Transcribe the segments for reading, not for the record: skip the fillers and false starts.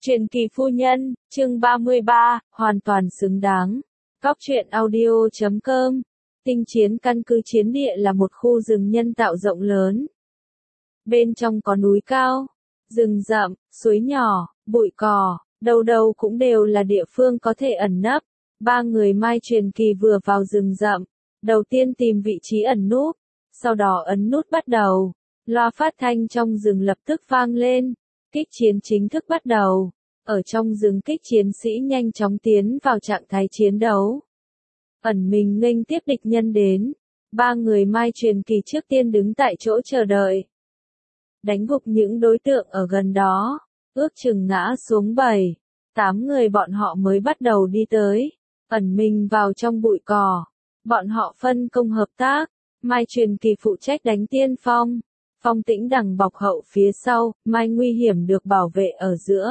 Truyền kỳ phu nhân, chương 33, hoàn toàn xứng đáng. Góc truyện audio.com. Tinh chiến căn cứ chiến địa là một khu rừng nhân tạo rộng lớn. Bên trong có núi cao, rừng rậm, suối nhỏ, bụi cỏ, đâu đâu cũng đều là địa phương có thể ẩn nấp. Ba người Mai Truyền Kỳ vừa vào rừng rậm, đầu tiên tìm vị trí ẩn núp, sau đó ấn nút bắt đầu. Loa phát thanh trong rừng lập tức vang lên. Kích chiến chính thức bắt đầu. Ở trong rừng kích chiến sĩ nhanh chóng tiến vào trạng thái chiến đấu. Ẩn mình nghênh tiếp địch nhân đến. Ba người Mai Truyền Kỳ trước tiên đứng tại chỗ chờ đợi. Đánh gục những đối tượng ở gần đó. Ước chừng ngã xuống 7-8 người bọn họ mới bắt đầu đi tới. Ẩn mình vào trong bụi cỏ. Bọn họ phân công hợp tác. Mai Truyền Kỳ phụ trách đánh tiên phong. Phong Tĩnh đằng bọc hậu phía sau, Mai Nguy Hiểm được bảo vệ ở giữa.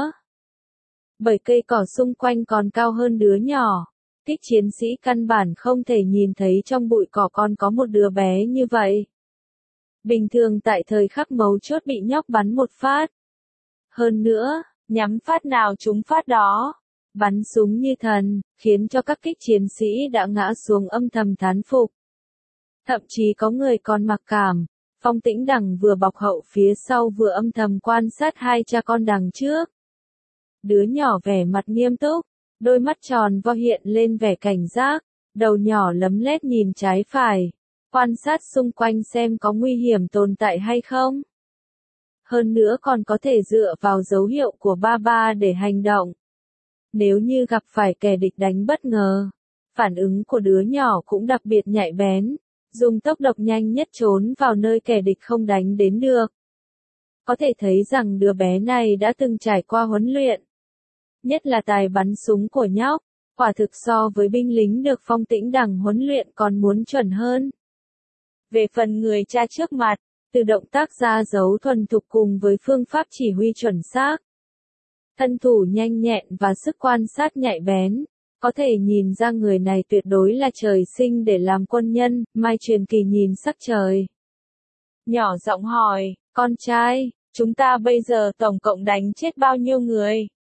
Bởi cây cỏ xung quanh còn cao hơn đứa nhỏ. Kích chiến sĩ căn bản không thể nhìn thấy trong bụi cỏ còn có một đứa bé như vậy. Bình thường tại thời khắc mấu chốt bị nhóc bắn một phát. Hơn nữa, nhắm phát nào trúng phát đó. Bắn súng như thần, khiến cho các kích chiến sĩ đã ngã xuống âm thầm thán phục. Thậm chí có người còn mặc cảm. Phong Tĩnh đằng vừa bọc hậu phía sau vừa âm thầm quan sát hai cha con đằng trước. Đứa nhỏ vẻ mặt nghiêm túc, đôi mắt tròn vo hiện lên vẻ cảnh giác, đầu nhỏ lấm lét nhìn trái phải, quan sát xung quanh xem có nguy hiểm tồn tại hay không. Hơn nữa còn có thể dựa vào dấu hiệu của ba để hành động. Nếu như gặp phải kẻ địch đánh bất ngờ, phản ứng của đứa nhỏ cũng đặc biệt nhạy bén. Dùng tốc độ nhanh nhất trốn vào nơi kẻ địch không đánh đến được. Có thể thấy rằng đứa bé này đã từng trải qua huấn luyện. Nhất là tài bắn súng của nhóc, quả thực so với binh lính được Phong Tĩnh đằng huấn luyện còn muốn chuẩn hơn. Về phần người cha trước mặt, từ động tác ra dấu thuần thục cùng với phương pháp chỉ huy chuẩn xác. Thân thủ nhanh nhẹn và sức quan sát nhạy bén. Có thể nhìn ra người này tuyệt đối là trời sinh để làm quân nhân. Mai Truyền Kỳ nhìn sắc trời. Nhỏ giọng hỏi, con trai, chúng ta bây giờ tổng cộng đánh chết bao nhiêu người?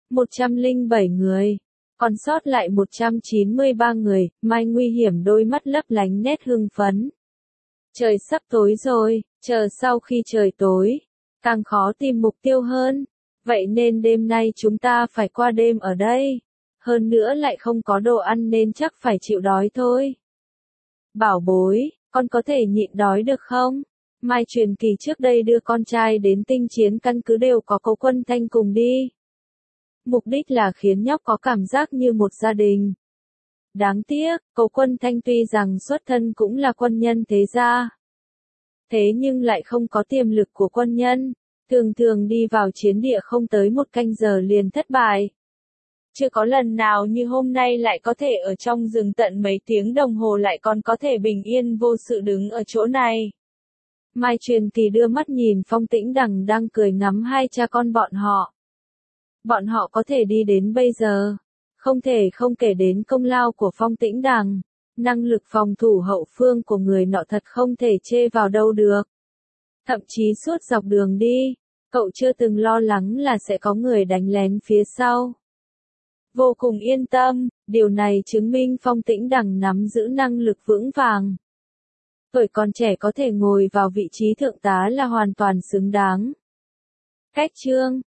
107 người. Còn sót lại 193 người. Mai Nguy Hiểm đôi mắt lấp lánh nét hưng phấn. Trời sắp tối rồi, chờ sau khi trời tối, càng khó tìm mục tiêu hơn. Vậy nên đêm nay chúng ta phải qua đêm ở đây. Hơn nữa lại không có đồ ăn nên chắc phải chịu đói thôi. Bảo bối, con có thể nhịn đói được không? Mai Truyền Kỳ trước đây đưa con trai đến tinh chiến căn cứ đều có Cố Quân Thanh cùng đi. Mục đích là khiến nhóc có cảm giác như một gia đình. Đáng tiếc, Cố Quân Thanh tuy rằng xuất thân cũng là quân nhân thế gia. Thế nhưng lại không có tiềm lực của quân nhân. Thường thường đi vào chiến địa không tới 1 canh giờ liền thất bại. Chưa có lần nào như hôm nay lại có thể ở trong rừng tận mấy tiếng đồng hồ lại còn có thể bình yên vô sự đứng ở chỗ này. Mai Truyền Kỳ đưa mắt nhìn Phong Tĩnh đằng đang cười ngắm hai cha con bọn họ. Bọn họ có thể đi đến bây giờ. Không thể không kể đến công lao của Phong Tĩnh đằng. Năng lực phòng thủ hậu phương của người nọ thật không thể chê vào đâu được. Thậm chí suốt dọc đường đi, cậu chưa từng lo lắng là sẽ có người đánh lén phía sau. Vô cùng yên tâm, điều này chứng minh Phong Tĩnh đằng nắm giữ năng lực vững vàng. Tuổi còn trẻ có thể ngồi vào vị trí thượng tá là hoàn toàn xứng đáng. Cách chương